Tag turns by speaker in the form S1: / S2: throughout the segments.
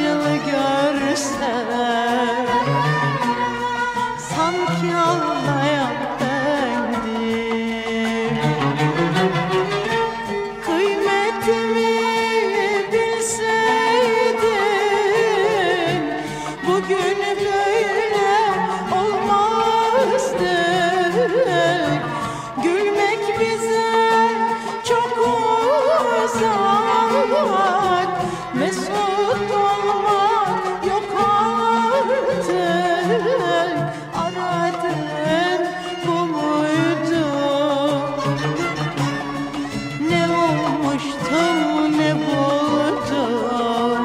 S1: acılı görsem, sanki ağlayan bendim. Kıymetimi bilseydin, bugün böyle olmazdı. Gülmek bize çok uzak, mesut olmak yok artık. Aradın bu muydu? Ne olmuştum ne buldum,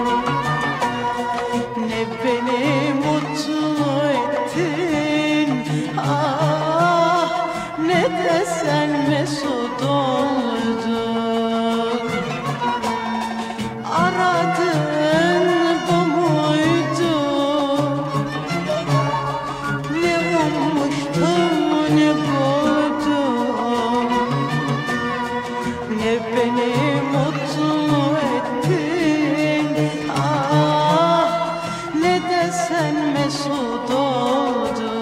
S1: ne beni mutlu ettin. Ah, ne de sen mesut oldun. Aradın bu muydu? Ne olmuştum ne buldum, ne beni mutlu ettin. Ah, ne de sen mesut oldun.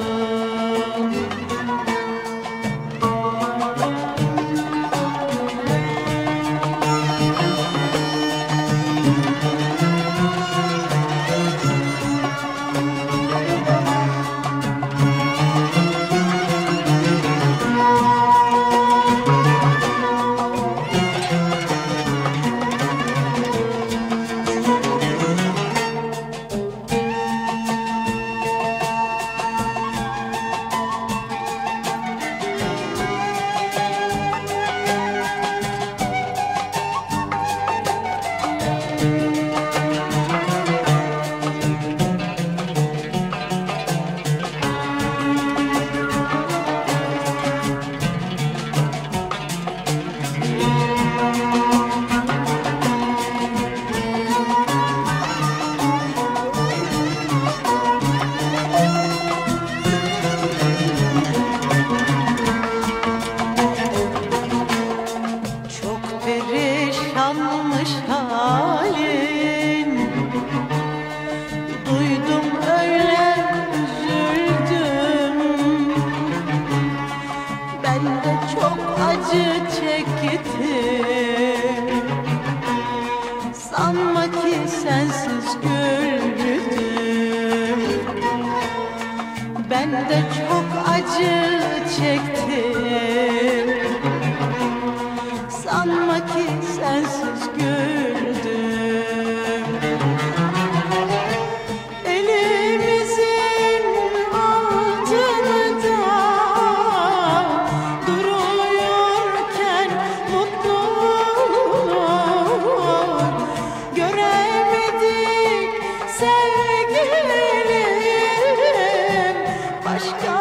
S1: Çok perişanmış halin, duydum öyle üzüldüm. Ben de çok acı çektim, sanma ki sensiz güldüm. Ben de çok acı çektim, sanma ki sensiz güldüm. Elimizin altında duruyorken mutluluk göremedik sevgilim. Başka